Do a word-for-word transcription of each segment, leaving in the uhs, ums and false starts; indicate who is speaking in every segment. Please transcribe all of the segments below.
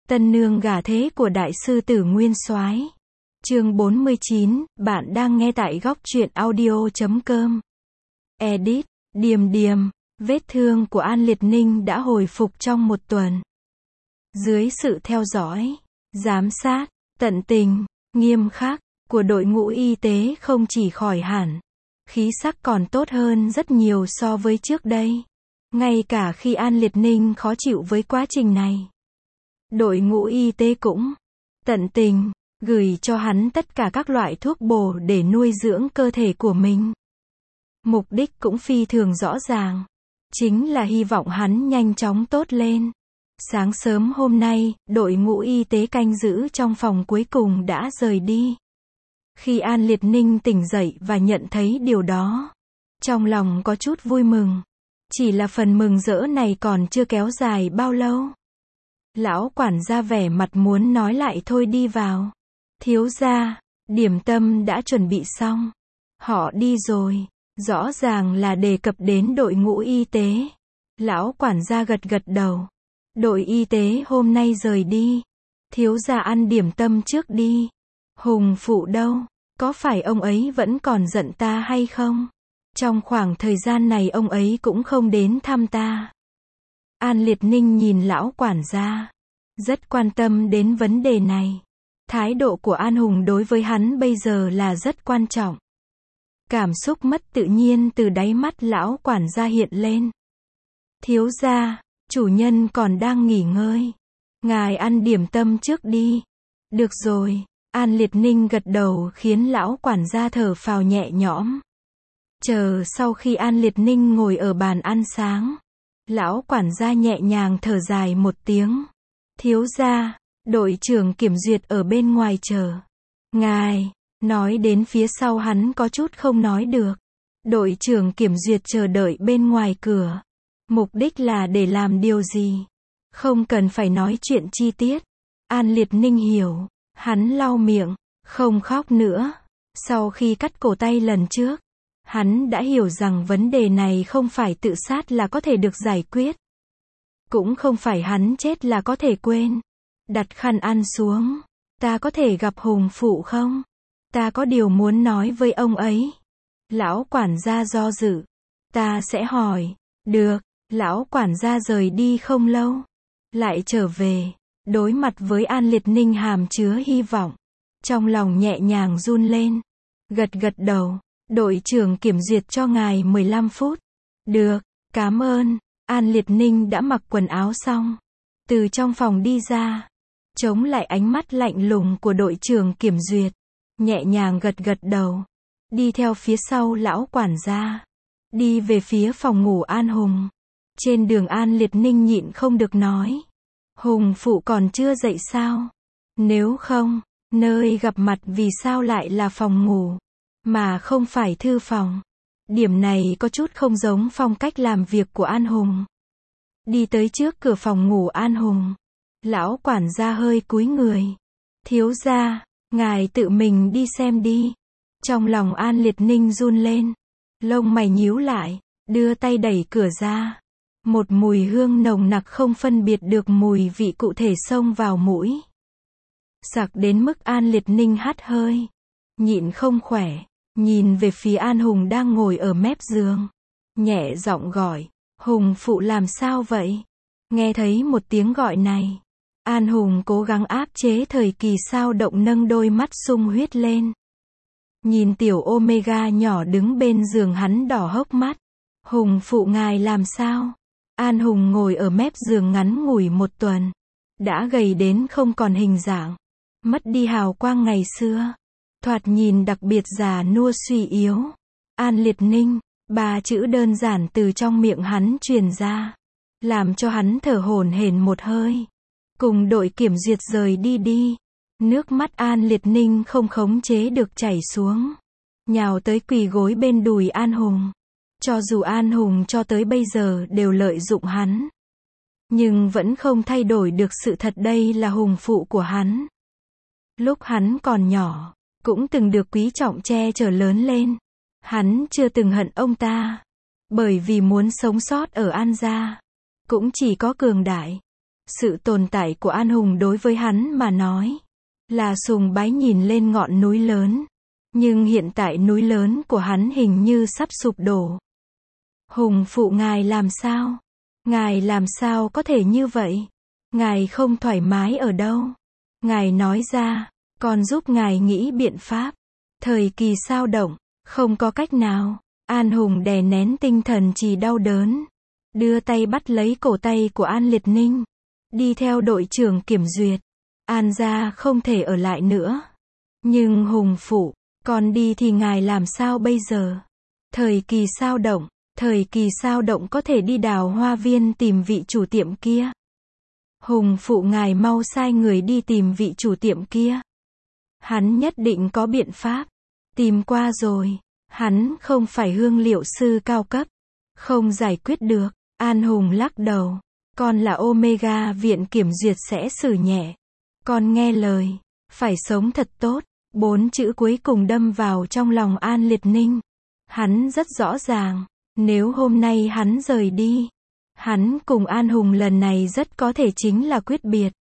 Speaker 1: Tân nương gả thế của đại sư tử Nguyên Soái. Chương bốn mươi chín, bạn đang nghe tại góc truyện audio chấm com. Edit, Điềm Điềm, vết thương của An Liệt Ninh đã hồi phục trong một tuần. Dưới sự theo dõi, giám sát, tận tình, nghiêm khắc, của đội ngũ y tế không chỉ khỏi hẳn, khí sắc còn tốt hơn rất nhiều so với trước đây. Ngay cả khi An Liệt Ninh khó chịu với quá trình này, đội ngũ y tế cũng tận tình gửi cho hắn tất cả các loại thuốc bổ để nuôi dưỡng cơ thể của mình. Mục đích cũng phi thường rõ ràng, chính là hy vọng hắn nhanh chóng tốt lên. Sáng sớm hôm nay, đội ngũ y tế canh giữ trong phòng cuối cùng đã rời đi. Khi An Liệt Ninh tỉnh dậy và nhận thấy điều đó, trong lòng có chút vui mừng. Chỉ là phần mừng rỡ này còn chưa kéo dài bao lâu. Lão quản gia vẻ mặt muốn nói lại thôi đi vào. Thiếu gia, điểm tâm đã chuẩn bị xong. Họ đi rồi. Rõ ràng là đề cập đến đội ngũ y tế. Lão quản gia gật gật đầu. Đội y tế hôm nay rời đi. Thiếu gia ăn điểm tâm trước đi. Hùng phụ đâu? Có phải ông ấy vẫn còn giận ta hay không? Trong khoảng thời gian này ông ấy cũng không đến thăm ta. An Liệt Ninh nhìn lão quản gia, rất quan tâm đến vấn đề này. Thái độ của An Hùng đối với hắn bây giờ là rất quan trọng. Cảm xúc mất tự nhiên từ đáy mắt lão quản gia hiện lên. Thiếu gia, chủ nhân còn đang nghỉ ngơi. Ngài ăn điểm tâm trước đi. Được rồi, An Liệt Ninh gật đầu khiến lão quản gia thở phào nhẹ nhõm. Chờ sau khi An Liệt Ninh ngồi ở bàn ăn sáng, lão quản gia nhẹ nhàng thở dài một tiếng. Thiếu gia, đội trưởng kiểm duyệt ở bên ngoài chờ. Ngài, nói đến phía sau hắn có chút không nói được. Đội trưởng kiểm duyệt chờ đợi bên ngoài cửa. Mục đích là để làm điều gì? Không cần phải nói chuyện chi tiết. An Liệt Ninh hiểu. Hắn lau miệng, không khóc nữa. Sau khi cắt cổ tay lần trước, hắn đã hiểu rằng vấn đề này không phải tự sát là có thể được giải quyết. Cũng không phải hắn chết là có thể quên. Đặt khăn ăn xuống. Ta có thể gặp Hùng phụ không? Ta có điều muốn nói với ông ấy. Lão quản gia do dự. Ta sẽ hỏi. Được. Lão quản gia rời đi không lâu. Lại trở về. Đối mặt với An Liệt Ninh hàm chứa hy vọng. Trong lòng nhẹ nhàng run lên. Gật gật đầu. Đội trưởng kiểm duyệt cho ngài mười lăm phút. Được, cảm ơn. An Liệt Ninh đã mặc quần áo xong. Từ trong phòng đi ra. Chống lại ánh mắt lạnh lùng của đội trưởng kiểm duyệt. Nhẹ nhàng gật gật đầu. Đi theo phía sau lão quản gia. Đi về phía phòng ngủ An Hùng. Trên đường An Liệt Ninh nhịn không được nói. Hùng phụ còn chưa dậy sao? Nếu không, nơi gặp mặt vì sao lại là phòng ngủ? Mà không phải thư phòng. Điểm này có chút không giống phong cách làm việc của An Hùng. Đi tới trước cửa phòng ngủ An Hùng. Lão quản gia hơi cúi người. Thiếu gia, ngài tự mình đi xem đi. Trong lòng An Liệt Ninh run lên. Lông mày nhíu lại, đưa tay đẩy cửa ra. Một mùi hương nồng nặc không phân biệt được mùi vị cụ thể xông vào mũi. Sặc đến mức An Liệt Ninh hắt hơi. Nhịn không khỏe. Nhìn về phía An Hùng đang ngồi ở mép giường. Nhẹ giọng gọi. Hùng phụ làm sao vậy? Nghe thấy một tiếng gọi này. An Hùng cố gắng áp chế thời kỳ sao động nâng đôi mắt sung huyết lên. Nhìn tiểu Omega nhỏ đứng bên giường hắn đỏ hốc mắt. Hùng phụ ngài làm sao? An Hùng ngồi ở mép giường ngắn ngủi một tuần. Đã gầy đến không còn hình dạng. Mất đi hào quang ngày xưa. Thoạt nhìn đặc biệt già nua suy yếu. An Liệt Ninh, ba chữ đơn giản từ trong miệng hắn truyền ra. Làm cho hắn thở hổn hển một hơi. Cùng đội kiểm duyệt rời đi đi. Nước mắt An Liệt Ninh không khống chế được chảy xuống. Nhào tới quỳ gối bên đùi An Hùng. Cho dù An Hùng cho tới bây giờ đều lợi dụng hắn. Nhưng vẫn không thay đổi được sự thật đây là hùng phụ của hắn. Lúc hắn còn nhỏ. Cũng từng được quý trọng che chở lớn lên. Hắn chưa từng hận ông ta. Bởi vì muốn sống sót ở An gia. Cũng chỉ có cường đại. Sự tồn tại của An Hùng đối với hắn mà nói, là sùng bái nhìn lên ngọn núi lớn. Nhưng hiện tại núi lớn của hắn hình như sắp sụp đổ. Hùng phụ ngài làm sao? Ngài làm sao có thể như vậy? Ngài không thoải mái ở đâu? Ngài nói ra, con giúp ngài nghĩ biện pháp. Thời kỳ sao động, không có cách nào. An Hùng đè nén tinh thần trì đau đớn, đưa tay bắt lấy cổ tay của An Liệt Ninh, đi theo đội trưởng kiểm duyệt. An gia không thể ở lại nữa. Nhưng Hùng phụ, con đi thì ngài làm sao bây giờ? Thời kỳ sao động, thời kỳ sao động có thể đi Đào Hoa Viên tìm vị chủ tiệm kia. Hùng phụ ngài mau sai người đi tìm vị chủ tiệm kia. Hắn nhất định có biện pháp. Tìm qua rồi, hắn không phải hương liệu sư cao cấp, không giải quyết được. An Hùng lắc đầu, con là Omega, viện kiểm duyệt sẽ xử nhẹ. Con nghe lời, phải sống thật tốt. Bốn chữ cuối cùng đâm vào trong lòng An Liệt Ninh. Hắn rất rõ ràng, nếu hôm nay hắn rời đi, hắn cùng An Hùng lần này rất có thể chính là quyết biệt.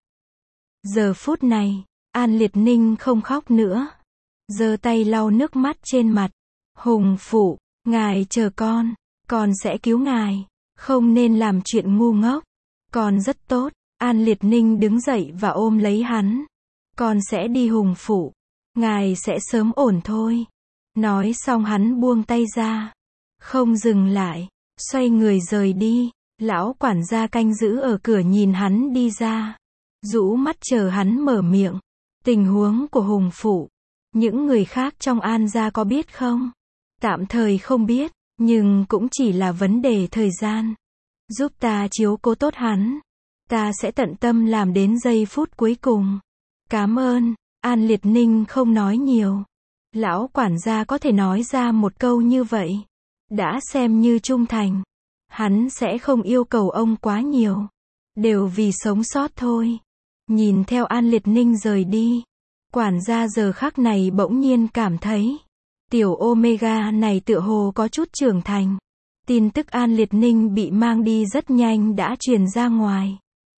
Speaker 1: Giờ phút này, An Liệt Ninh không khóc nữa, giơ tay lau nước mắt trên mặt. Hùng phụ, ngài chờ con, con sẽ cứu ngài, không nên làm chuyện ngu ngốc. Con rất tốt. An Liệt Ninh đứng dậy và ôm lấy hắn. Con sẽ đi Hùng phụ, ngài sẽ sớm ổn thôi. Nói xong hắn buông tay ra, không dừng lại, xoay người rời đi. Lão quản gia canh giữ ở cửa nhìn hắn đi ra, rũ mắt chờ hắn mở miệng. Tình huống của Hùng phụ, những người khác trong An gia có biết không? Tạm thời không biết, nhưng cũng chỉ là vấn đề thời gian. Giúp ta chiếu cố tốt hắn, ta sẽ tận tâm làm đến giây phút cuối cùng. Cảm ơn. An Liệt Ninh không nói nhiều. Lão quản gia có thể nói ra một câu như vậy, đã xem như trung thành. Hắn sẽ không yêu cầu ông quá nhiều, đều vì sống sót thôi. Nhìn theo An Liệt Ninh rời đi, quản gia giờ khắc này bỗng nhiên cảm thấy, tiểu Omega này tựa hồ có chút trưởng thành. Tin tức An Liệt Ninh bị mang đi rất nhanh đã truyền ra ngoài.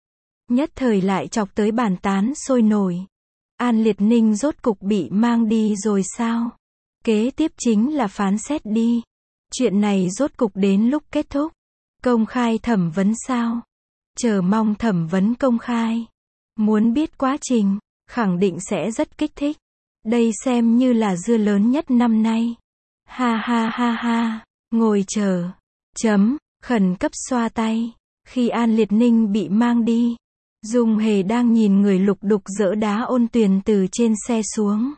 Speaker 1: Nhất thời lại chọc tới bàn tán sôi nổi. An Liệt Ninh rốt cục bị mang đi rồi sao? Kế tiếp chính là phán xét đi. Chuyện này rốt cục đến lúc kết thúc. Công khai thẩm vấn sao? Chờ mong thẩm vấn công khai. Muốn biết quá trình, khẳng định sẽ rất kích thích. Đây xem như là dưa lớn nhất năm nay. Ha ha ha ha, ngồi chờ. Chấm, khẩn cấp xoa tay. Khi An Liệt Ninh bị mang đi, Dung Hề đang nhìn người lục đục dỡ đá ôn tuyền từ trên xe xuống.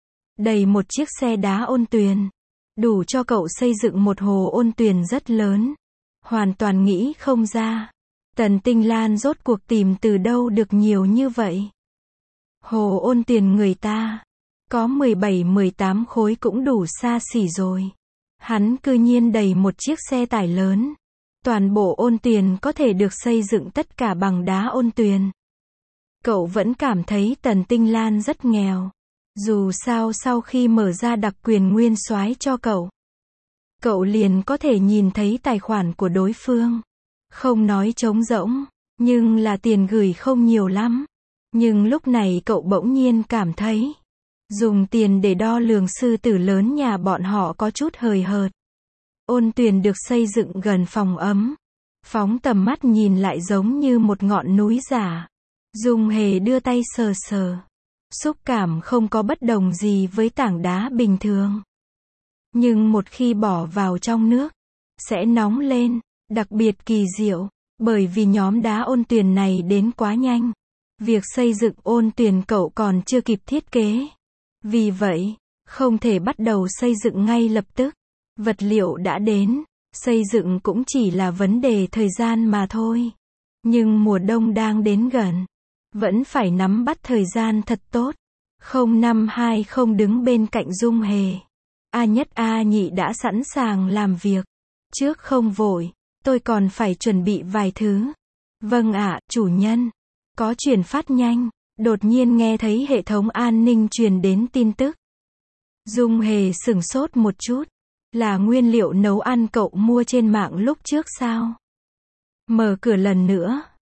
Speaker 1: Đầy một chiếc xe đá ôn tuyền, đủ cho cậu xây dựng một hồ ôn tuyền rất lớn. Hoàn toàn nghĩ không ra, Tần Tinh Lan rốt cuộc tìm từ đâu được nhiều như vậy. Hồ ôn tuyền người ta, có mười bảy mười tám khối cũng đủ xa xỉ rồi. Hắn cư nhiên đầy một chiếc xe tải lớn. Toàn bộ ôn tuyền có thể được xây dựng tất cả bằng đá ôn tuyền. Cậu vẫn cảm thấy Tần Tinh Lan rất nghèo. Dù sao sau khi mở ra đặc quyền nguyên soái cho cậu, cậu liền có thể nhìn thấy tài khoản của đối phương. Không nói trống rỗng, nhưng là tiền gửi không nhiều lắm. Nhưng lúc này cậu bỗng nhiên cảm thấy, dùng tiền để đo lường sư tử lớn nhà bọn họ có chút hời hợt. Ôn tuyền được xây dựng gần phòng ấm. Phóng tầm mắt nhìn lại giống như một ngọn núi giả. Dung Hề đưa tay sờ sờ. Xúc cảm không có bất đồng gì với tảng đá bình thường. Nhưng một khi bỏ vào trong nước, sẽ nóng lên, đặc biệt kỳ diệu. Bởi vì nhóm đá ôn tuyền này đến quá nhanh. Việc xây dựng ôn tuyền cậu còn chưa kịp thiết kế. Vì vậy, không thể bắt đầu xây dựng ngay lập tức. Vật liệu đã đến, xây dựng cũng chỉ là vấn đề thời gian mà thôi. Nhưng mùa đông đang đến gần, vẫn phải nắm bắt thời gian thật tốt. không năm hai không đứng bên cạnh Dung Hề. A nhất A nhị đã sẵn sàng làm việc. Trước không vội, tôi còn phải chuẩn bị vài thứ. Vâng ạ, chủ nhân. Có truyền phát nhanh, đột nhiên nghe thấy hệ thống an ninh truyền đến tin tức. Dung Hề sửng sốt một chút. Là nguyên liệu nấu ăn cậu mua trên mạng lúc trước sao? Mở cửa lần nữa,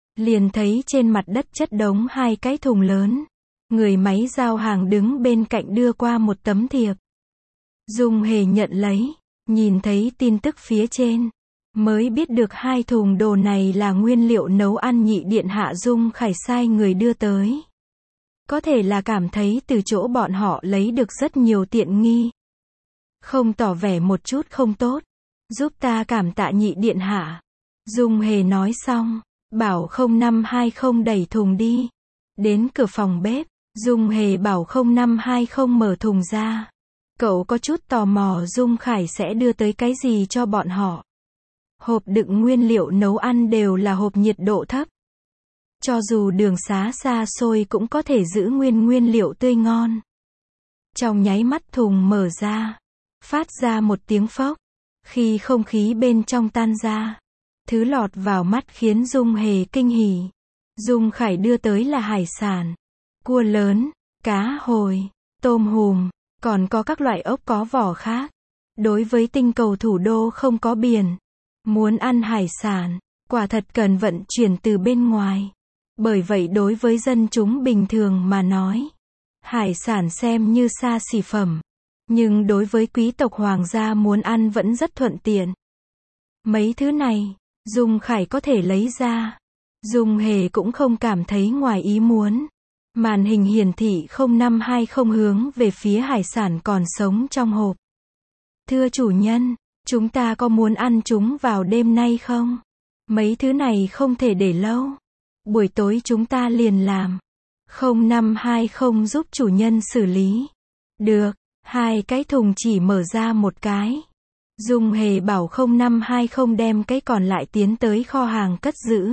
Speaker 1: liền thấy trên mặt đất chất đống hai cái thùng lớn. Người máy giao hàng đứng bên cạnh đưa qua một tấm thiệp. Dung Hề nhận lấy, nhìn thấy tin tức phía trên, mới biết được hai thùng đồ này là nguyên liệu nấu ăn nhị điện hạ Dung Khải sai người đưa tới. Có thể là cảm thấy từ chỗ bọn họ lấy được rất nhiều tiện nghi. Không tỏ vẻ một chút không tốt. Giúp ta cảm tạ nhị điện hạ. Dung Hề nói xong, bảo không năm hai không đẩy thùng đi. Đến cửa phòng bếp, Dung Hề bảo không năm hai không mở thùng ra. Cậu có chút tò mò Dung Khải sẽ đưa tới cái gì cho bọn họ. Hộp đựng nguyên liệu nấu ăn đều là hộp nhiệt độ thấp. Cho dù đường xá xa xôi cũng có thể giữ nguyên nguyên liệu tươi ngon. Trong nháy mắt thùng mở ra, phát ra một tiếng phốc. Khi không khí bên trong tan ra, thứ lọt vào mắt khiến Dung Hề kinh hỉ. Dung Khải đưa tới là hải sản, cua lớn, cá hồi, tôm hùm, còn có các loại ốc có vỏ khác. Đối với tinh cầu thủ đô không có biển, muốn ăn hải sản, quả thật cần vận chuyển từ bên ngoài. Bởi vậy đối với dân chúng bình thường mà nói, hải sản xem như xa xỉ phẩm. Nhưng đối với quý tộc hoàng gia muốn ăn vẫn rất thuận tiện. Mấy thứ này, Dung Khải có thể lấy ra. Dung Hề cũng không cảm thấy ngoài ý muốn. Màn hình hiển thị không năm hai không hướng về phía hải sản còn sống trong hộp. Thưa chủ nhân, chúng ta có muốn ăn chúng vào đêm nay không? Mấy thứ này không thể để lâu. Buổi tối chúng ta liền làm. không năm hai không giúp chủ nhân xử lý. Được. Hai cái thùng chỉ mở ra một cái. Dung Hề bảo không năm hai không đem cái còn lại tiến tới kho hàng cất giữ.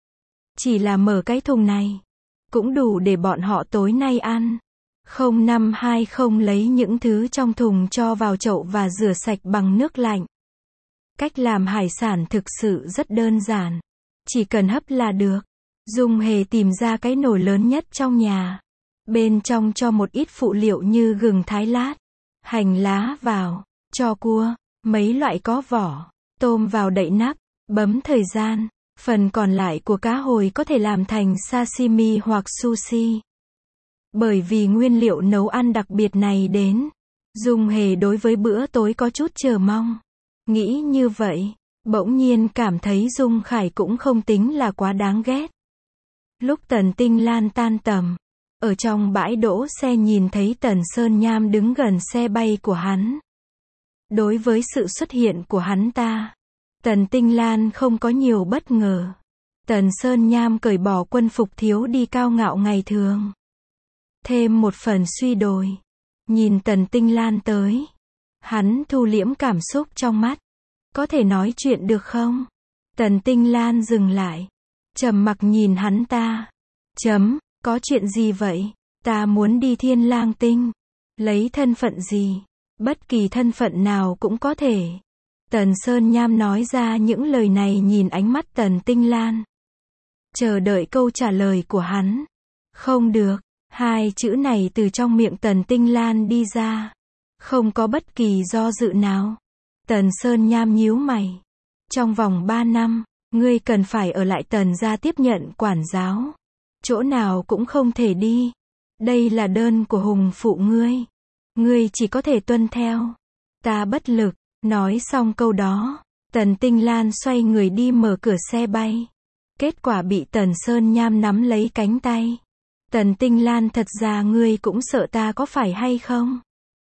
Speaker 1: Chỉ là mở cái thùng này, cũng đủ để bọn họ tối nay ăn. không năm hai không lấy những thứ trong thùng cho vào chậu và rửa sạch bằng nước lạnh. Cách làm hải sản thực sự rất đơn giản. Chỉ cần hấp là được. Dung Hề tìm ra cái nồi lớn nhất trong nhà. Bên trong cho một ít phụ liệu như gừng thái lát, hành lá vào, cho cua, mấy loại có vỏ, tôm vào đậy nắp, bấm thời gian. Phần còn lại của cá hồi có thể làm thành sashimi hoặc sushi. Bởi vì nguyên liệu nấu ăn đặc biệt này đến, Dung Hề đối với bữa tối có chút chờ mong. Nghĩ như vậy, bỗng nhiên cảm thấy Dung Khải cũng không tính là quá đáng ghét. Lúc Tần Tinh Lan tan tầm, ở trong bãi đỗ xe nhìn thấy Tần Sơn Nham đứng gần xe bay của hắn. Đối với sự xuất hiện của hắn ta, Tần Tinh Lan không có nhiều bất ngờ. Tần Sơn Nham cởi bỏ quân phục thiếu đi cao ngạo ngày thường. Thêm một phần suy đồi. Nhìn Tần Tinh Lan tới, hắn thu liễm cảm xúc trong mắt. Có thể nói chuyện được không? Tần Tinh Lan dừng lại, trầm mặc nhìn hắn ta. Chấm, có chuyện gì vậy? Ta muốn đi Thiên Lang Tinh. Lấy thân phận gì? Bất kỳ thân phận nào cũng có thể. Tần Sơn Nham nói ra những lời này nhìn ánh mắt Tần Tinh Lan. Chờ đợi câu trả lời của hắn. Không được. Hai chữ này từ trong miệng Tần Tinh Lan đi ra. Không có bất kỳ do dự nào. Tần Sơn Nham nhíu mày. Trong vòng ba năm, ngươi cần phải ở lại Tần gia tiếp nhận quản giáo. Chỗ nào cũng không thể đi. Đây là đơn của hùng phụ ngươi. Ngươi chỉ có thể tuân theo. Ta bất lực. Nói xong câu đó, Tần Tinh Lan xoay người đi mở cửa xe bay. Kết quả bị Tần Sơn Nham nắm lấy cánh tay. Tần Tinh Lan, thật ra ngươi cũng sợ ta có phải hay không?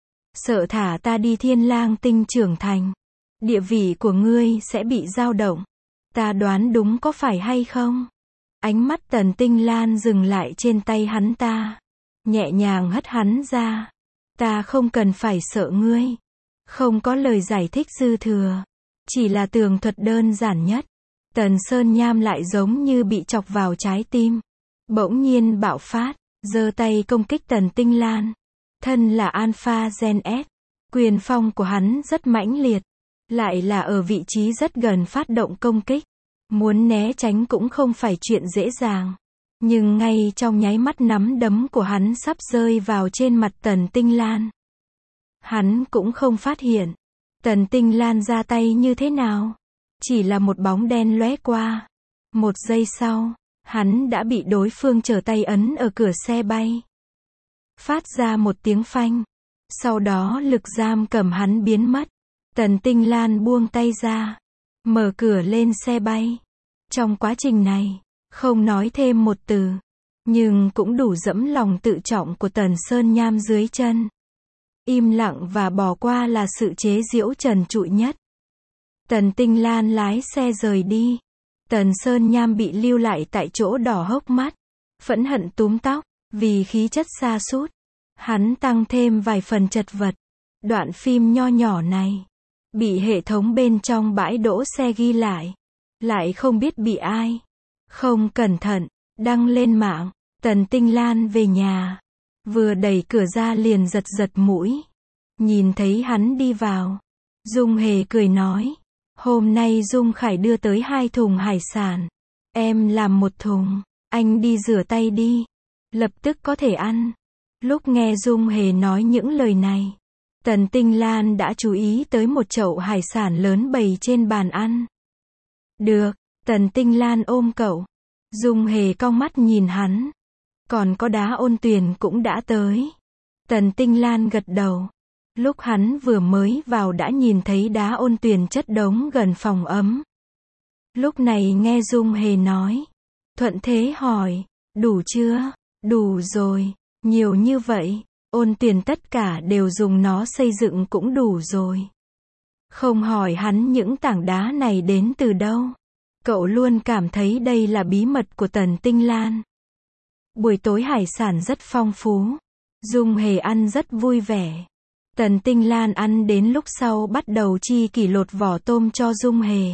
Speaker 1: Sợ thả ta đi Thiên Lang Tinh trưởng thành. Địa vị của ngươi sẽ bị dao động. Ta đoán đúng có phải hay không? Ánh mắt Tần Tinh Lan dừng lại trên tay hắn ta. Nhẹ nhàng hất hắn ra. Ta không cần phải sợ ngươi. Không có lời giải thích dư thừa. Chỉ là tường thuật đơn giản nhất. Tần Sơn Nham lại giống như bị chọc vào trái tim. Bỗng nhiên bạo phát, giơ tay công kích Tần Tinh Lan. Thân là Alpha Gen S. Quyền phong của hắn rất mãnh liệt. Lại là ở vị trí rất gần phát động công kích. Muốn né tránh cũng không phải chuyện dễ dàng. Nhưng ngay trong nháy mắt nắm đấm của hắn sắp rơi vào trên mặt Tần Tinh Lan. Hắn cũng không phát hiện. Tần Tinh Lan ra tay như thế nào. Chỉ là một bóng đen lóe qua. Một giây sau, Hắn đã bị đối phương trở tay ấn ở cửa xe bay. Phát ra một tiếng phanh. Sau đó lực giam cầm hắn biến mất. Tần Tinh Lan buông tay ra. Mở cửa lên xe bay. Trong quá trình này, không nói thêm một từ. Nhưng cũng đủ dẫm lòng tự trọng của Tần Sơn Nham dưới chân. Im lặng và bỏ qua là sự chế giễu trần trụi nhất. Tần Tinh Lan lái xe rời đi. Tần Sơn Nham bị lưu lại tại chỗ đỏ hốc mắt. Phẫn hận túm tóc. Vì khí chất sa sút, hắn tăng thêm vài phần chật vật. Đoạn phim nho nhỏ này bị hệ thống bên trong bãi đỗ xe ghi lại. Lại không biết bị ai không cẩn thận đăng lên mạng. Tần Tinh Lan về nhà. Vừa đẩy cửa ra liền giật giật mũi. Nhìn thấy hắn đi vào. Dung Hề cười nói. Hôm nay Dung Khải đưa tới hai thùng hải sản. Em làm một thùng. Anh đi rửa tay đi. Lập tức có thể ăn. Lúc nghe Dung Hề nói những lời này. Tần Tinh Lan đã chú ý tới một chậu hải sản lớn bày trên bàn ăn. Được. Tần Tinh Lan ôm cậu. Dung Hề cong mắt nhìn hắn. Còn có Đá Ôn Tuyền cũng đã tới. Tần Tinh Lan gật đầu. Lúc hắn vừa mới vào đã nhìn thấy Đá Ôn Tuyền chất đống gần phòng ấm. Lúc này nghe Dung Hề nói. Thuận thế hỏi. Đủ chưa? Đủ rồi. Nhiều như vậy. Ôn Tuyền tất cả đều dùng nó xây dựng cũng đủ rồi. Không hỏi hắn những tảng đá này đến từ đâu. Cậu luôn cảm thấy đây là bí mật của Tần Tinh Lan. Buổi tối hải sản rất phong phú. Dung Hề ăn rất vui vẻ. Tần Tinh Lan ăn đến lúc sau bắt đầu chi kỷ lột vỏ tôm cho Dung Hề.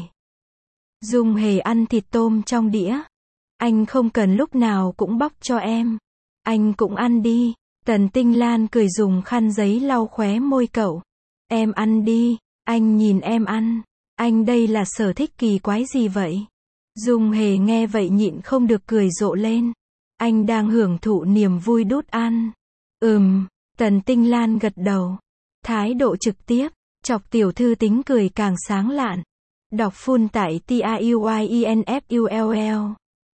Speaker 1: Dung Hề ăn thịt tôm trong đĩa. Anh không cần lúc nào cũng bóc cho em. Anh cũng ăn đi. Tần Tinh Lan cười dùng khăn giấy lau khóe môi cậu. Em ăn đi. Anh nhìn em ăn. Anh đây là sở thích kỳ quái gì vậy? Dung Hề nghe vậy nhịn không được cười rộ lên. Anh đang hưởng thụ niềm vui đút ăn. Ừm. Tần Tinh Lan gật đầu. Thái độ trực tiếp. Chọc tiểu thư tính cười càng sáng lạn. Đọc full tại T A U Y E N F U L L.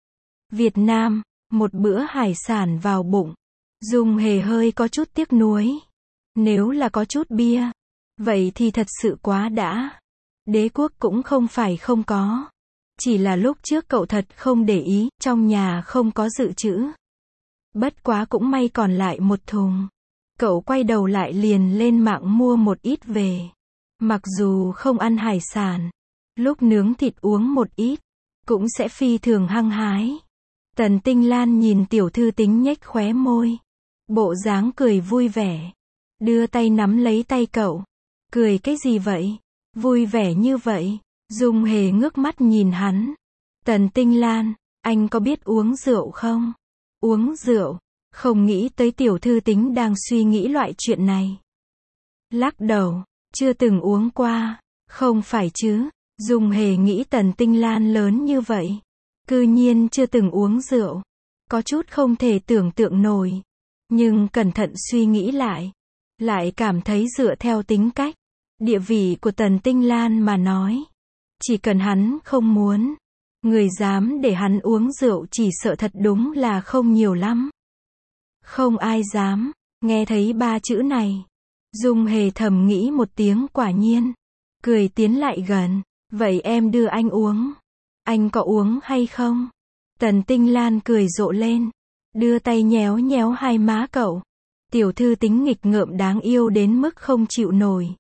Speaker 1: Việt Nam. Một bữa hải sản vào bụng. Dung Hề hơi có chút tiếc nuối. Nếu là có chút bia. Vậy thì thật sự quá đã. Đế quốc cũng không phải không có. Chỉ là lúc trước cậu thật không để ý, trong nhà không có dự trữ. Bất quá cũng may còn lại một thùng. Cậu quay đầu lại liền lên mạng mua một ít về. Mặc dù không ăn hải sản, lúc nướng thịt uống một ít, cũng sẽ phi thường hăng hái. Tần Tinh Lan nhìn tiểu thư tính nhếch khóe môi. Bộ dáng cười vui vẻ. Đưa tay nắm lấy tay cậu. Cười cái gì vậy? Vui vẻ như vậy. Dung Hề ngước mắt nhìn hắn. Tần Tinh Lan, anh có biết uống rượu không? Uống rượu? Không nghĩ tới tiểu thư tính đang suy nghĩ loại chuyện này. Lắc đầu, chưa từng uống qua. Không phải chứ? Dung Hề nghĩ Tần Tinh Lan lớn như vậy. Cư nhiên chưa từng uống rượu. Có chút không thể tưởng tượng nổi. Nhưng cẩn thận suy nghĩ lại. Lại cảm thấy dựa theo tính cách, địa vị của Tần Tinh Lan mà nói. Chỉ cần hắn không muốn. Người dám để hắn uống rượu chỉ sợ thật đúng là không nhiều lắm. Không ai dám. Nghe thấy ba chữ này. Dung Hề thầm nghĩ một tiếng quả nhiên. Cười tiến lại gần. Vậy em đưa anh uống. Anh có uống hay không? Tần Tinh Lan cười rộ lên. Đưa tay nhéo nhéo hai má cậu. Tiểu thư tính nghịch ngợm đáng yêu đến mức không chịu nổi.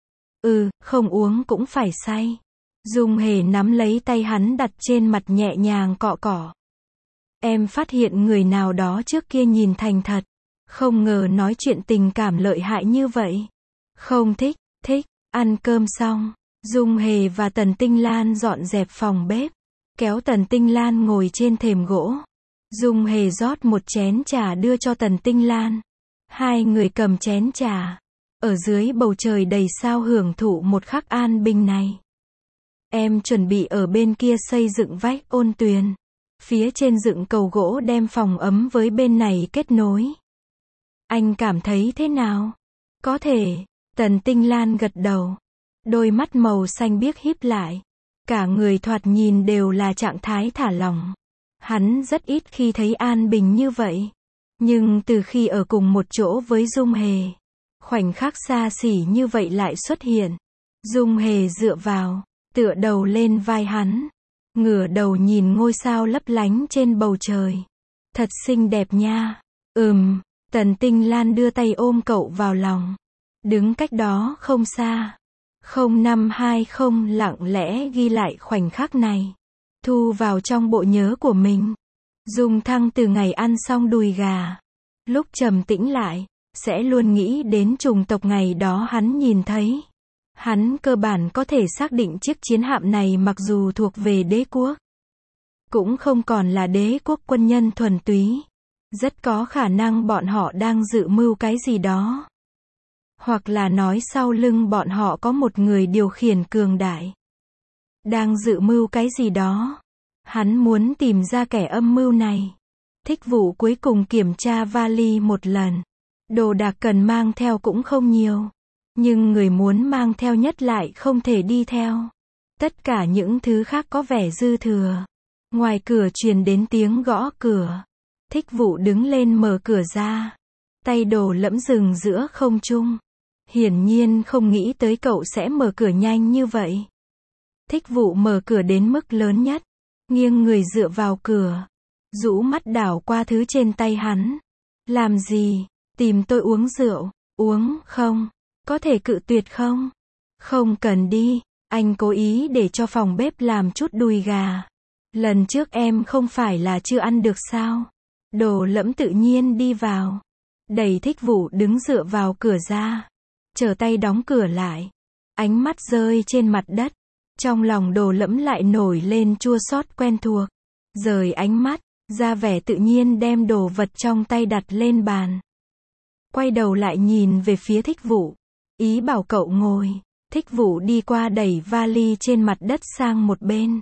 Speaker 1: Ừ, không uống cũng phải say. Dung Hề nắm lấy tay hắn đặt trên mặt nhẹ nhàng cọ cọ. Em phát hiện người nào đó trước kia nhìn thành thật. Không ngờ nói chuyện tình cảm lợi hại như vậy. Không thích, thích. Ăn cơm xong. Dung Hề và Tần Tinh Lan dọn dẹp phòng bếp. Kéo Tần Tinh Lan ngồi trên thềm gỗ. Dung Hề rót một chén trà đưa cho Tần Tinh Lan. Hai người cầm chén trà. Ở dưới bầu trời đầy sao hưởng thụ một khắc an bình này. Em chuẩn bị ở bên kia xây dựng vách Ôn Tuyền. Phía trên dựng cầu gỗ đem phòng ấm với bên này kết nối. Anh cảm thấy thế nào? Có thể. Tần Tinh Lan gật đầu. Đôi mắt màu xanh biếc híp lại. Cả người thoạt nhìn đều là trạng thái thả lỏng. Hắn rất ít khi thấy an bình như vậy. Nhưng từ khi ở cùng một chỗ với Dung Hề, khoảnh khắc xa xỉ như vậy lại xuất hiện. Dung Hề dựa vào, tựa đầu lên vai hắn, ngửa đầu nhìn ngôi sao lấp lánh trên bầu trời. Thật xinh đẹp nha. Ừm, Tần Tinh Lan đưa tay ôm cậu vào lòng. Đứng cách đó không xa. không năm hai không lặng lẽ ghi lại khoảnh khắc này. Thu vào trong bộ nhớ của mình. Dung Thăng từ ngày ăn xong đùi gà, lúc trầm tĩnh lại, sẽ luôn nghĩ đến chủng tộc ngày đó hắn nhìn thấy. Hắn cơ bản có thể xác định chiếc chiến hạm này mặc dù thuộc về đế quốc, cũng không còn là đế quốc quân nhân thuần túy. Rất có khả năng bọn họ đang dự mưu cái gì đó. Hoặc là nói sau lưng bọn họ có một người điều khiển cường đại. Đang dự mưu cái gì đó. Hắn muốn tìm ra kẻ âm mưu này. Thích Vũ cuối cùng kiểm tra vali một lần. Đồ đạc cần mang theo cũng không nhiều. Nhưng người muốn mang theo nhất lại không thể đi theo. Tất cả những thứ khác có vẻ dư thừa. Ngoài cửa truyền đến tiếng gõ cửa. Thích Vũ đứng lên mở cửa ra. Tay Đồ Lẫm dừng giữa không trung. Hiển nhiên không nghĩ tới cậu sẽ mở cửa nhanh như vậy. Thích Vũ mở cửa đến mức lớn nhất. Nghiêng người dựa vào cửa. Rũ mắt đảo qua thứ trên tay hắn. Làm gì? Tìm tôi uống rượu. Uống không? Có thể cự tuyệt không? Không cần đi. Anh cố ý để cho phòng bếp làm chút đùi gà. Lần trước em không phải là chưa ăn được sao? Đồ Lẫm tự nhiên đi vào. Đẩy Thích Vũ đứng dựa vào cửa ra. Trở tay đóng cửa lại. Ánh mắt rơi trên mặt đất. Trong lòng Đồ Lẫm lại nổi lên chua xót quen thuộc. Rời ánh mắt, ra vẻ tự nhiên đem đồ vật trong tay đặt lên bàn. Quay đầu lại nhìn về phía Thích Vũ. Ý bảo cậu ngồi. Thích Vũ đi qua đẩy vali trên mặt đất sang một bên.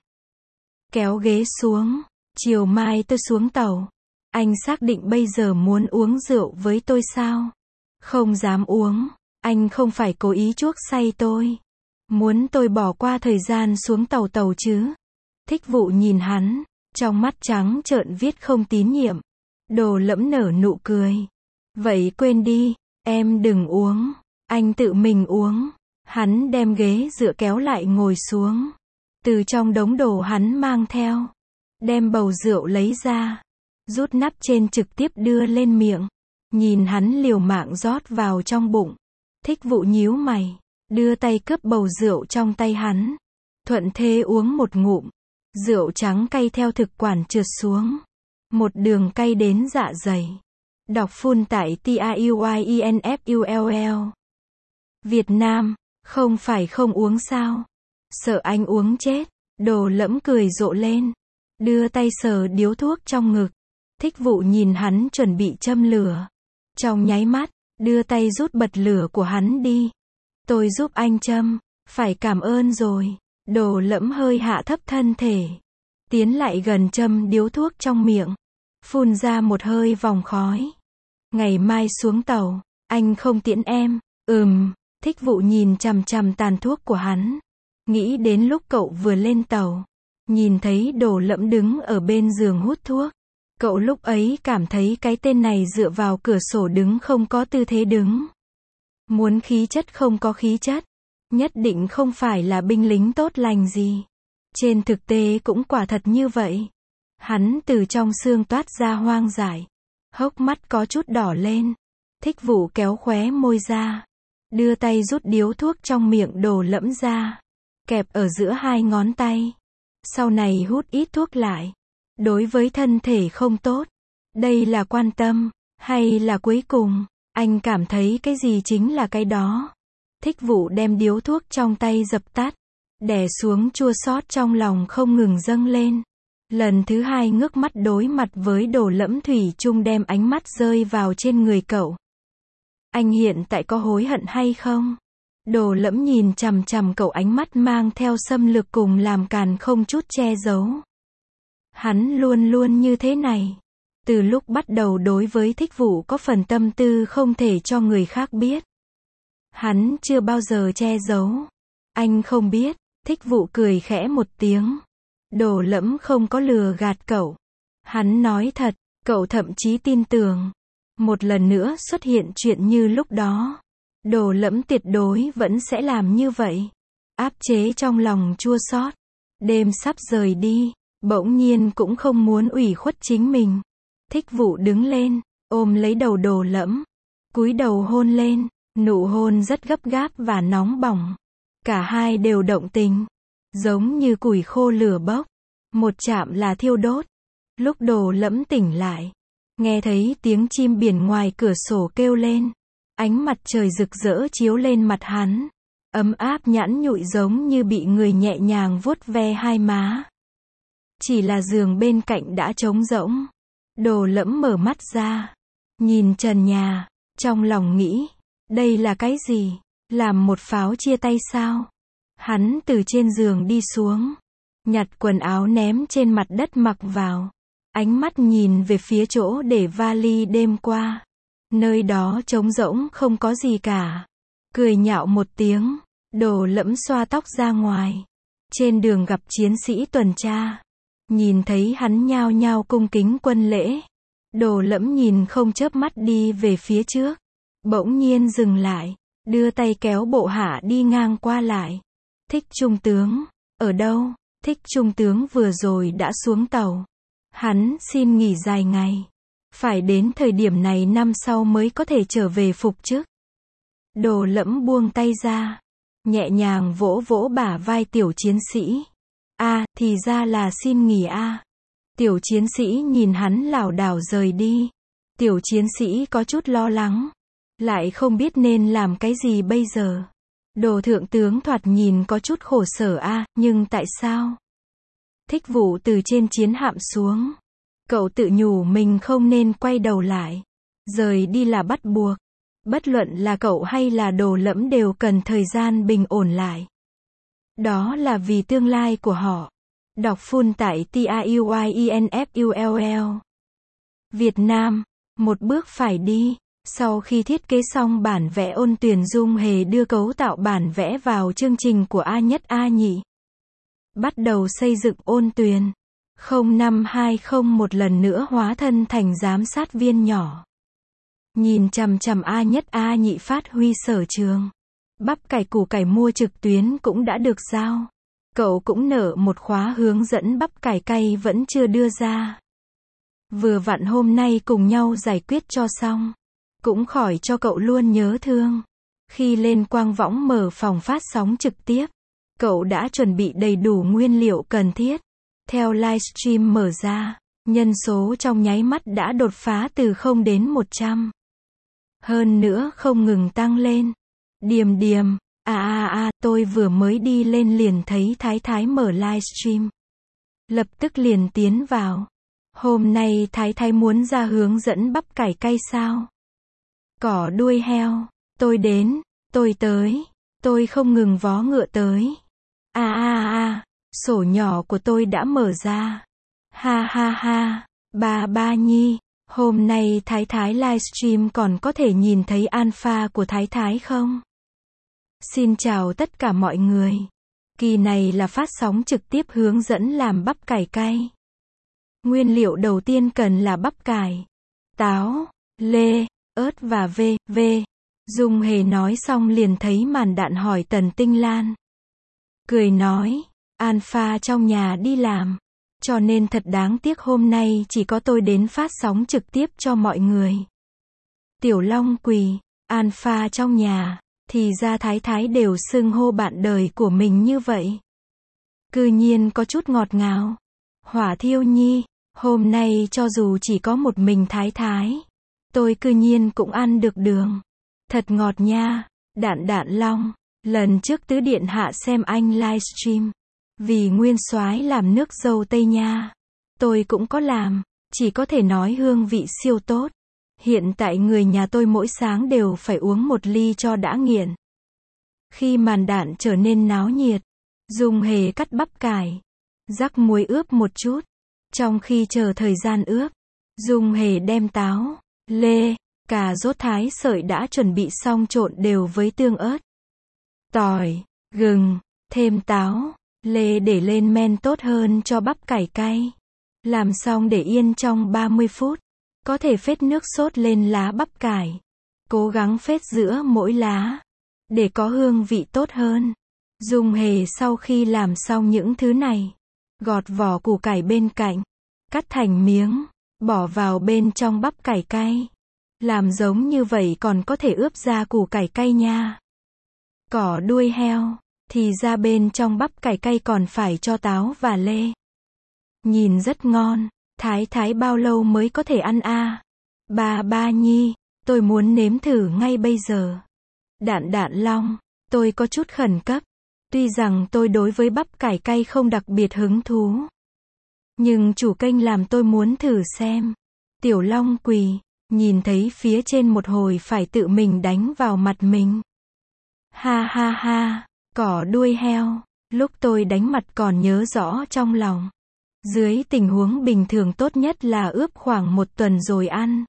Speaker 1: Kéo ghế xuống. Chiều mai tôi xuống tàu. Anh xác định bây giờ muốn uống rượu với tôi sao? Không dám uống. Anh không phải cố ý chuốc say tôi. Muốn tôi bỏ qua thời gian xuống tàu tàu chứ? Thích Vũ nhìn hắn. Trong mắt trắng trợn viết không tín nhiệm. Đồ Lẫm nở nụ cười. Vậy quên đi. Em đừng uống. Anh tự mình uống. Hắn đem ghế dựa kéo lại ngồi xuống. Từ trong đống đồ hắn mang theo. Đem bầu rượu lấy ra. Rút nắp trên trực tiếp đưa lên miệng. Nhìn hắn liều mạng rót vào trong bụng. Thích Vũ nhíu mày. Đưa tay cướp bầu rượu trong tay hắn. Thuận thế uống một ngụm. Rượu trắng cay theo thực quản trượt xuống. Một đường cay đến dạ dày. Đọc phun tại T A U I E N F U L L. Việt Nam, không phải không uống sao? Sợ anh uống chết. Đồ Lẫm cười rộ lên. Đưa tay sờ điếu thuốc trong ngực. Thích Vũ nhìn hắn chuẩn bị châm lửa. Trong nháy mắt, đưa tay rút bật lửa của hắn đi. Tôi giúp anh châm. Phải cảm ơn rồi. Đồ Lẫm hơi hạ thấp thân thể. Tiến lại gần châm điếu thuốc trong miệng. Phun ra một hơi vòng khói. Ngày mai xuống tàu. Anh không tiễn em. Ừm. Thích Vũ nhìn chằm chằm tàn thuốc của hắn. Nghĩ đến lúc cậu vừa lên tàu. Nhìn thấy Đồ Lẫm đứng ở bên giường hút thuốc. Cậu lúc ấy cảm thấy cái tên này dựa vào cửa sổ đứng không có tư thế đứng. Muốn khí chất không có khí chất. Nhất định không phải là binh lính tốt lành gì. Trên thực tế cũng quả thật như vậy. Hắn từ trong xương toát ra hoang dại. Hốc mắt có chút đỏ lên. Thích Vũ kéo khóe môi ra. Đưa tay rút điếu thuốc trong miệng Đồ Lẫm ra. Kẹp ở giữa hai ngón tay. Sau này hút ít thuốc lại. Đối với thân thể không tốt. Đây là quan tâm. Hay là cuối cùng, anh cảm thấy cái gì chính là cái đó. Thích Vũ đem điếu thuốc trong tay dập tắt. Đè xuống chua xót trong lòng không ngừng dâng lên. Lần thứ hai ngước mắt đối mặt với Đồ Lẫm, thủy chung đem ánh mắt rơi vào trên người cậu. Anh hiện tại có hối hận hay không? Đồ Lẫm nhìn chằm chằm cậu, ánh mắt mang theo xâm lược cùng làm càn không chút che giấu. Hắn luôn luôn như thế này. Từ lúc bắt đầu đối với Thích Vũ có phần tâm tư không thể cho người khác biết. Hắn chưa bao giờ che giấu. Anh không biết. Thích Vũ cười khẽ một tiếng. Đồ Lẫm không có lừa gạt cậu. Hắn nói thật, cậu thậm chí tin tưởng. Một lần nữa xuất hiện chuyện như lúc đó. Đồ Lẫm tuyệt đối vẫn sẽ làm như vậy. Áp chế trong lòng chua xót. Đêm sắp rời đi, bỗng nhiên cũng không muốn ủy khuất chính mình. Thích Vụ đứng lên, ôm lấy đầu Đồ Lẫm, cúi đầu hôn lên, nụ hôn rất gấp gáp và nóng bỏng. Cả hai đều động tình, giống như củi khô lửa bốc, một chạm là thiêu đốt. Lúc Đồ Lẫm tỉnh lại, nghe thấy tiếng chim biển ngoài cửa sổ kêu lên, ánh mặt trời rực rỡ chiếu lên mặt hắn, ấm áp nhẵn nhụi giống như bị người nhẹ nhàng vuốt ve hai má. Chỉ là giường bên cạnh đã trống rỗng. Đồ Lẫm mở mắt ra, nhìn trần nhà, trong lòng nghĩ, đây là cái gì? Làm một pháo chia tay sao? Hắn từ trên giường đi xuống, nhặt quần áo ném trên mặt đất mặc vào. Ánh mắt nhìn về phía chỗ để vali đêm qua. Nơi đó trống rỗng không có gì cả. Cười nhạo một tiếng, Đồ Lẫm xoa tóc ra ngoài. Trên đường gặp chiến sĩ tuần tra. Nhìn thấy hắn nhao nhao cung kính quân lễ. Đồ Lẫm nhìn không chớp mắt đi về phía trước. Bỗng nhiên dừng lại, đưa tay kéo bộ hạ đi ngang qua lại. Thích trung tướng, ở đâu? Thích trung tướng vừa rồi đã xuống tàu. Hắn xin nghỉ dài ngày. Phải đến thời điểm này năm sau mới có thể trở về phục chức. Đồ Lẫm buông tay ra, nhẹ nhàng vỗ vỗ bả vai tiểu chiến sĩ. A, à, thì ra là xin nghỉ a. À. Tiểu chiến sĩ nhìn hắn lảo đảo rời đi. Tiểu chiến sĩ có chút lo lắng, lại không biết nên làm cái gì bây giờ. Đồ thượng tướng thoạt nhìn có chút khổ sở a, à, nhưng tại sao? Thích Vụ từ trên chiến hạm xuống. Cậu tự nhủ mình không nên quay đầu lại. Rời đi là bắt buộc. Bất luận là cậu hay là Đồ Lẫm đều cần thời gian bình ổn lại. Đó là vì tương lai của họ. Đọc full tại T A U I E N F U L L. Việt Nam, một bước phải đi. Sau khi thiết kế xong bản vẽ, Ôn Tuyền Dung Hề đưa cấu tạo bản vẽ vào chương trình của A Nhất A Nhị. Bắt đầu xây dựng Ôn Tuyền. không năm hai không một lần nữa hóa thân thành giám sát viên nhỏ. Nhìn chằm chằm A Nhất A Nhị phát huy sở trường. Bắp cải củ cải mua trực tuyến cũng đã được giao. Cậu cũng nợ một khóa hướng dẫn bắp cải cay vẫn chưa đưa ra. Vừa vặn hôm nay cùng nhau giải quyết cho xong. Cũng khỏi cho cậu luôn nhớ thương. Khi lên quang võng mở phòng phát sóng trực tiếp, cậu đã chuẩn bị đầy đủ nguyên liệu cần thiết. Theo livestream mở ra, nhân số trong nháy mắt đã đột phá từ không đến một trăm. Hơn nữa không ngừng tăng lên. Điềm điềm, à à à, tôi vừa mới đi lên liền thấy Thái Thái mở livestream. Lập tức liền tiến vào. Hôm nay Thái Thái muốn ra hướng dẫn bắp cải cay sao? Cỏ đuôi heo, tôi đến, tôi tới, tôi không ngừng vó ngựa tới. À à à, sổ nhỏ của tôi đã mở ra. Ha ha ha, bà Ba Nhi, hôm nay Thái Thái livestream còn có thể nhìn thấy alpha của Thái Thái không? Xin chào tất cả mọi người. Kỳ này là phát sóng trực tiếp hướng dẫn làm bắp cải cay. Nguyên liệu đầu tiên cần là bắp cải, táo, lê, ớt và v, v. Dung Hề nói xong liền thấy màn đạn hỏi Tần Tinh Lan. Cười nói, alpha trong nhà đi làm, cho nên thật đáng tiếc hôm nay chỉ có tôi đến phát sóng trực tiếp cho mọi người. Tiểu Long quỳ, alpha trong nhà, thì ra Thái Thái đều xưng hô bạn đời của mình như vậy. Cư nhiên có chút ngọt ngào. Hỏa Thiêu Nhi, hôm nay cho dù chỉ có một mình Thái Thái, tôi cư nhiên cũng ăn được đường. Thật ngọt nha. Đạn Đạn Long, lần trước Tứ Điện Hạ xem anh livestream, vì Nguyên Soái làm nước dâu tây nha. Tôi cũng có làm, chỉ có thể nói hương vị siêu tốt. Hiện tại người nhà tôi mỗi sáng đều phải uống một ly cho đã nghiện. Khi màn đạn trở nên náo nhiệt, Dung Hề cắt bắp cải, rắc muối ướp một chút. Trong khi chờ thời gian ướp, Dung Hề đem táo, lê, cà rốt thái sợi đã chuẩn bị xong trộn đều với tương ớt, tỏi, gừng, thêm táo, lê để lên men tốt hơn cho bắp cải cay. Làm xong để yên trong ba mươi phút. Có thể phết nước sốt lên lá bắp cải. Cố gắng phết giữa mỗi lá. Để có hương vị tốt hơn. Dung Hề sau khi làm xong những thứ này. Gọt vỏ củ cải bên cạnh. Cắt thành miếng. Bỏ vào bên trong bắp cải cay. Làm giống như vậy còn có thể ướp ra củ cải cay nha. Cỏ đuôi heo. Thì ra bên trong bắp cải cay còn phải cho táo và lê. Nhìn rất ngon. Thái thái bao lâu mới có thể ăn a? Bà Ba Nhi, tôi muốn nếm thử ngay bây giờ. Đạn Đạn Long, tôi có chút khẩn cấp. Tuy rằng tôi đối với bắp cải cay không đặc biệt hứng thú. Nhưng chủ kênh làm tôi muốn thử xem. Tiểu Long quỳ, nhìn thấy phía trên một hồi phải tự mình đánh vào mặt mình. Ha ha ha, cỏ đuôi heo, lúc tôi đánh mặt còn nhớ rõ trong lòng. Dưới tình huống bình thường tốt nhất là ướp khoảng một tuần rồi ăn.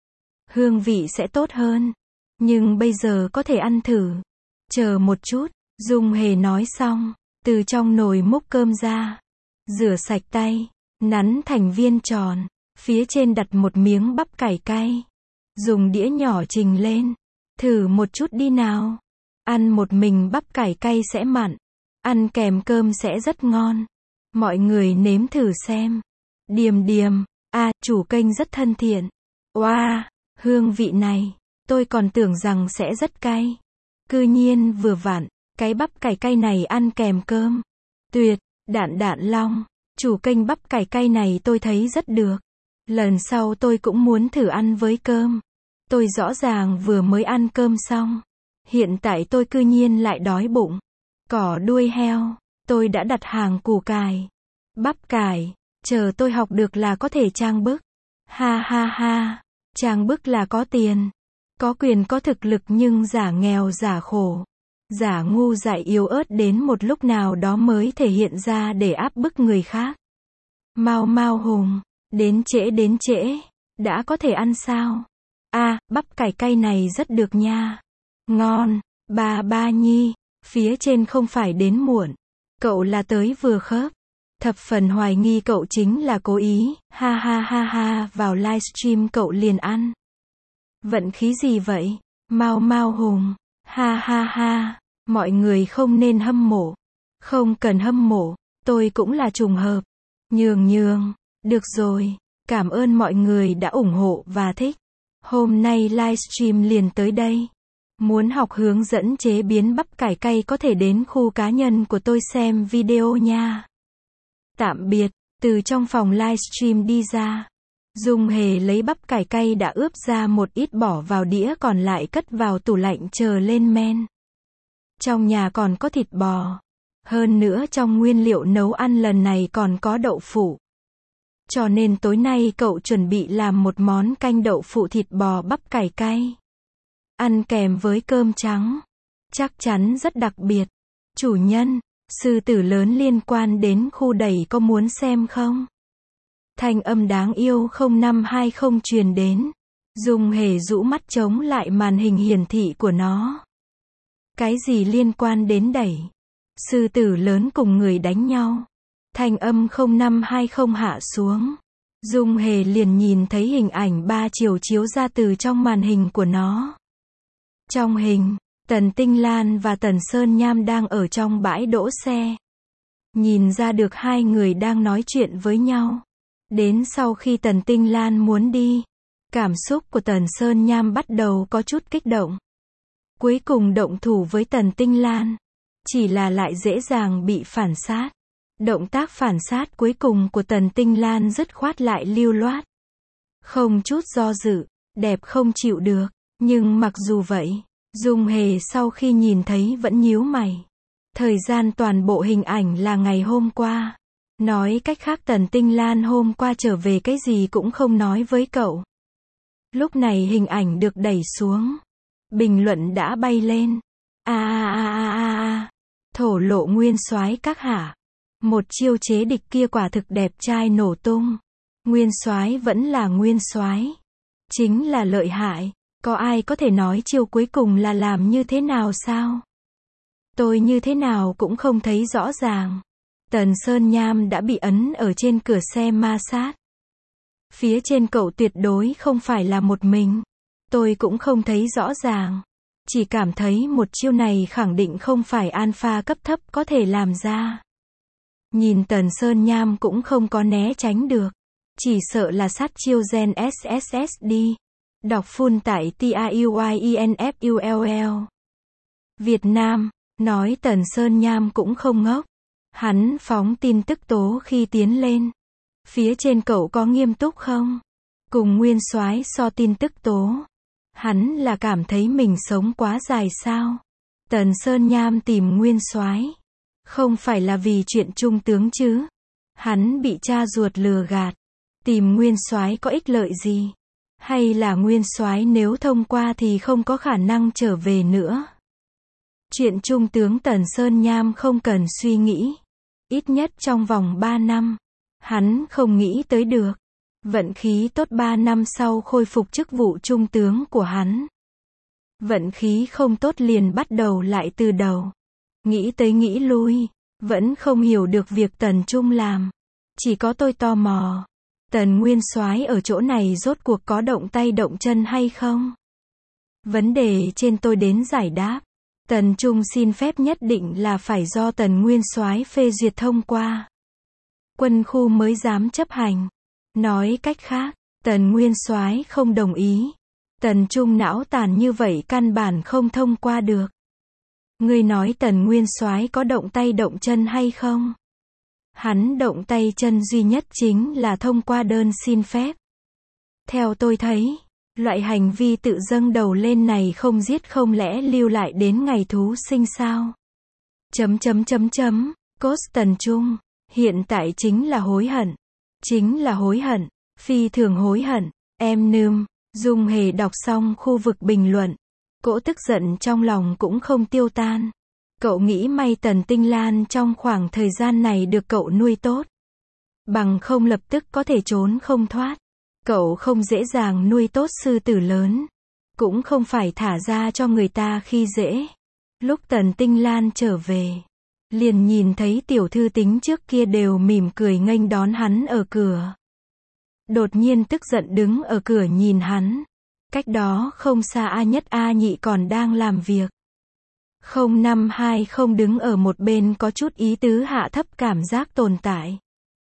Speaker 1: Hương vị sẽ tốt hơn. Nhưng bây giờ có thể ăn thử. Chờ một chút, Dung Hề nói xong. Từ trong nồi múc cơm ra. Rửa sạch tay. Nắn thành viên tròn. Phía trên đặt một miếng bắp cải cay. Dùng đĩa nhỏ trình lên. Thử một chút đi nào. Ăn một mình bắp cải cay sẽ mặn. Ăn kèm cơm sẽ rất ngon. Mọi người nếm thử xem. Điềm Điềm, à, chủ kênh rất thân thiện. Wow, hương vị này, tôi còn tưởng rằng sẽ rất cay. Cư nhiên vừa vặn, cái bắp cải cay này ăn kèm cơm. Tuyệt, Đạn Đạn Long, chủ kênh bắp cải cay này tôi thấy rất được. Lần sau tôi cũng muốn thử ăn với cơm. Tôi rõ ràng vừa mới ăn cơm xong. Hiện tại tôi cư nhiên lại đói bụng. Cỏ đuôi heo. Tôi đã đặt hàng củ cải, bắp cải, chờ tôi học được là có thể trang bức. Ha ha ha, trang bức là có tiền, có quyền có thực lực nhưng giả nghèo giả khổ, giả ngu dại yếu ớt đến một lúc nào đó mới thể hiện ra để áp bức người khác. Mau mau hùng, đến trễ đến trễ, đã có thể ăn sao? À, bắp cải cay này rất được nha. Ngon, bà Ba Nhi, phía trên không phải đến muộn. Cậu là tới vừa khớp. Thập phần hoài nghi cậu chính là cố ý. Ha ha ha ha, vào livestream cậu liền ăn. Vận khí gì vậy? Mau mau hùng. Ha ha ha, mọi người không nên hâm mộ. Không cần hâm mộ, tôi cũng là trùng hợp. Nhường nhường, được rồi. Cảm ơn mọi người đã ủng hộ và thích. Hôm nay livestream liền tới đây. Muốn học hướng dẫn chế biến bắp cải cay có thể đến khu cá nhân của tôi xem video nha. Tạm biệt, từ trong phòng livestream đi ra. Dung Hề lấy bắp cải cay đã ướp ra một ít bỏ vào đĩa còn lại cất vào tủ lạnh chờ lên men. Trong nhà còn có thịt bò. Hơn nữa trong nguyên liệu nấu ăn lần này còn có đậu phụ. Cho nên tối nay cậu chuẩn bị làm một món canh đậu phụ thịt bò bắp cải cay. Ăn kèm với cơm trắng. Chắc chắn rất đặc biệt. Chủ nhân, sư tử lớn liên quan đến khu đẩy có muốn xem không? Thanh âm đáng yêu không năm hai không truyền đến. Dung Hề rũ mắt chống lại màn hình hiển thị của nó. Cái gì liên quan đến đẩy? Sư tử lớn cùng người đánh nhau. Thanh âm không năm hai không hạ xuống. Dung Hề liền nhìn thấy hình ảnh ba chiều chiếu ra từ trong màn hình của nó. Trong hình, Tần Tinh Lan và Tần Sơn Nham đang ở trong bãi đỗ xe. Nhìn ra được hai người đang nói chuyện với nhau. Đến sau khi Tần Tinh Lan muốn đi, cảm xúc của Tần Sơn Nham bắt đầu có chút kích động. Cuối cùng động thủ với Tần Tinh Lan. Chỉ là lại dễ dàng bị phản sát. Động tác phản sát cuối cùng của Tần Tinh Lan dứt khoát lại lưu loát. Không chút do dự, đẹp không chịu được. Nhưng mặc dù vậy, Dung Hề sau khi nhìn thấy vẫn nhíu mày. Thời gian toàn bộ hình ảnh là ngày hôm qua. Nói cách khác Tần Tinh Lan hôm qua trở về cái gì cũng không nói với cậu. Lúc này hình ảnh được đẩy xuống. Bình luận đã bay lên. A a a a a a. Thổ lộ nguyên soái các hạ. Một chiêu chế địch kia quả thực đẹp trai nổ tung. Nguyên soái vẫn là nguyên soái. Chính là lợi hại. Có ai có thể nói chiêu cuối cùng là làm như thế nào sao? Tôi như thế nào cũng không thấy rõ ràng. Tần Sơn Nham đã bị ấn ở trên cửa xe ma sát. Phía trên cậu tuyệt đối không phải là một mình. Tôi cũng không thấy rõ ràng. Chỉ cảm thấy một chiêu này khẳng định không phải alpha cấp thấp có thể làm ra. Nhìn Tần Sơn Nham cũng không có né tránh được. Chỉ sợ là sát chiêu gen ét ét ét đi. Đọc full tại T A U Y E N F U L L. Việt Nam, nói Tần Sơn Nham cũng không ngốc. Hắn phóng tin tức tố khi tiến lên. Phía trên cậu có nghiêm túc không? Cùng Nguyên Soái so tin tức tố. Hắn là cảm thấy mình sống quá dài sao? Tần Sơn Nham tìm Nguyên Soái, không phải là vì chuyện trung tướng chứ? Hắn bị cha ruột lừa gạt. Tìm Nguyên Soái có ích lợi gì? Hay là Nguyên Soái nếu thông qua thì không có khả năng trở về nữa? Chuyện trung tướng Tần Sơn Nham không cần suy nghĩ. Ít nhất trong vòng ba năm. Hắn không nghĩ tới được. Vận khí tốt ba năm sau khôi phục chức vụ trung tướng của hắn. Vận khí không tốt liền bắt đầu lại từ đầu. Nghĩ tới nghĩ lui. Vẫn không hiểu được việc Tần Trung làm. Chỉ có tôi tò mò. Tần Nguyên Soái ở chỗ này rốt cuộc có động tay động chân hay không? Vấn đề trên tôi đến giải đáp. Tần Trung xin phép nhất định là phải do Tần Nguyên Soái phê duyệt thông qua. Quân khu mới dám chấp hành. Nói cách khác, Tần Nguyên Soái không đồng ý. Tần Trung não tàn như vậy căn bản không thông qua được. Ngươi nói Tần Nguyên Soái có động tay động chân hay không? Hắn động tay chân duy nhất chính là thông qua đơn xin phép. Theo tôi thấy, loại hành vi tự dâng đầu lên này không giết không lẽ lưu lại đến ngày thú sinh sao? Chấm chấm chấm chấm, Cốt Tần Trung, hiện tại chính là hối hận. Chính là hối hận, phi thường hối hận, em nương. Dung Hề đọc xong khu vực bình luận. Cỗ tức giận trong lòng cũng không tiêu tan. Cậu nghĩ may Tần Tinh Lan trong khoảng thời gian này được cậu nuôi tốt. Bằng không lập tức có thể trốn không thoát. Cậu không dễ dàng nuôi tốt sư tử lớn. Cũng không phải thả ra cho người ta khi dễ. Lúc Tần Tinh Lan trở về, liền nhìn thấy tiểu thư Tính trước kia đều mỉm cười nghênh đón hắn ở cửa. Đột nhiên tức giận đứng ở cửa nhìn hắn. Cách đó không xa A Nhất A Nhị còn đang làm việc. không năm hai không đứng ở một bên có chút ý tứ hạ thấp cảm giác tồn tại.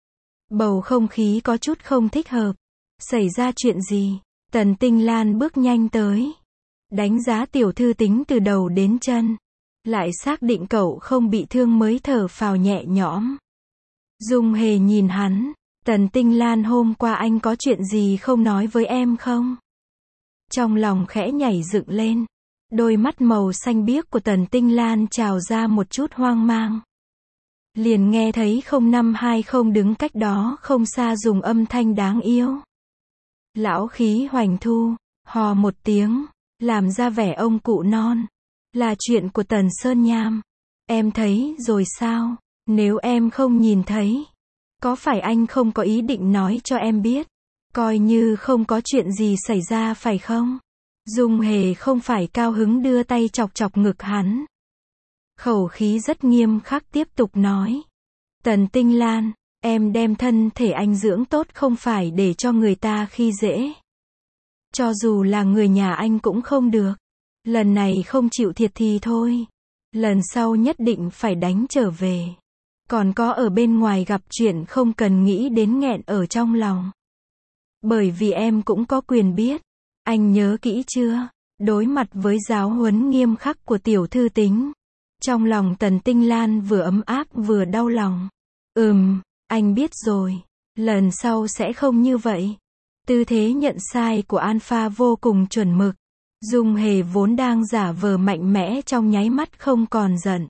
Speaker 1: Bầu không khí có chút không thích hợp. Xảy ra chuyện gì? Tần Tinh Lan bước nhanh tới. Đánh giá tiểu thư Tính từ đầu đến chân. Lại xác định cậu không bị thương mới thở phào nhẹ nhõm. Dung Hề nhìn hắn. Tần Tinh Lan hôm qua anh có chuyện gì không nói với em không? Trong lòng khẽ nhảy dựng lên. Đôi mắt màu xanh biếc của Tần Tinh Lan trào ra một chút hoang mang. Liền nghe thấy không năm hai không đứng cách đó không xa dùng âm thanh đáng yêu. Lão khí hoành thu, hò một tiếng, làm ra vẻ ông cụ non. Là chuyện của Tần Sơn Nham. Em thấy rồi sao? Nếu em không nhìn thấy, có phải anh không có ý định nói cho em biết? Coi như không có chuyện gì xảy ra phải không? Dung Hề không phải cao hứng đưa tay chọc chọc ngực hắn. Khẩu khí rất nghiêm khắc tiếp tục nói. Tần Tinh Lan, em đem thân thể anh dưỡng tốt không phải để cho người ta khi dễ. Cho dù là người nhà anh cũng không được. Lần này không chịu thiệt thì thôi. Lần sau nhất định phải đánh trở về. Còn có ở bên ngoài gặp chuyện không cần nghĩ đến nghẹn ở trong lòng. Bởi vì em cũng có quyền biết. Anh nhớ kỹ chưa? Đối mặt với giáo huấn nghiêm khắc của tiểu thư Tính. Trong lòng Tần Tinh Lan vừa ấm áp vừa đau lòng. Ừm, anh biết rồi. Lần sau sẽ không như vậy. Tư thế nhận sai của Alpha vô cùng chuẩn mực. Dung Hề vốn đang giả vờ mạnh mẽ trong nháy mắt không còn giận.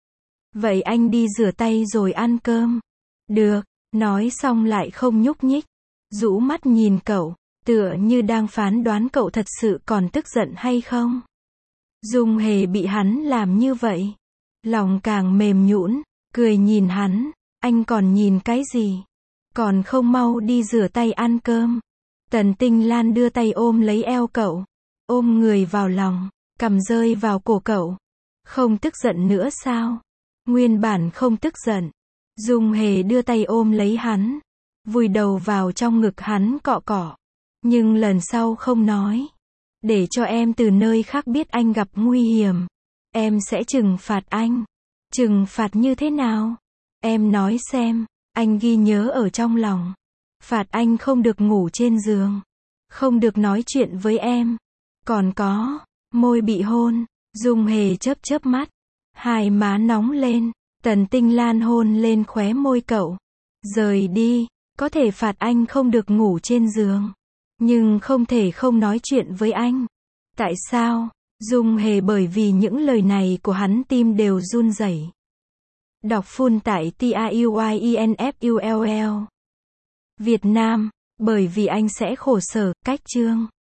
Speaker 1: Vậy anh đi rửa tay rồi ăn cơm. Được, nói xong lại không nhúc nhích. Rũ mắt nhìn cậu, tựa như đang phán đoán cậu thật sự còn tức giận hay không. Dung Hề bị hắn làm như vậy. Lòng càng mềm nhũn, cười nhìn hắn. Anh còn nhìn cái gì? Còn không mau đi rửa tay ăn cơm. Tần Tinh Lan đưa tay ôm lấy eo cậu. Ôm người vào lòng, cằm rơi vào cổ cậu. Không tức giận nữa sao? Nguyên bản không tức giận. Dung Hề đưa tay ôm lấy hắn, vùi đầu vào trong ngực hắn cọ cọ. Nhưng lần sau không nói. Để cho em từ nơi khác biết anh gặp nguy hiểm. Em sẽ trừng phạt anh. Trừng phạt như thế nào? Em nói xem. Anh ghi nhớ ở trong lòng. Phạt anh không được ngủ trên giường. Không được nói chuyện với em. Còn có, môi bị hôn. Dung Hề chớp chớp mắt. Hai má nóng lên. Tần Tinh Lan hôn lên khóe môi cậu. Rời đi. Có thể phạt anh không được ngủ trên giường. Nhưng không thể không nói chuyện với anh. Tại sao? Dung Hề bởi vì những lời này của hắn tim đều run rẩy. Đọc full tại T A U Y I N F U L L. Việt Nam, bởi vì anh sẽ khổ sở, cách chương.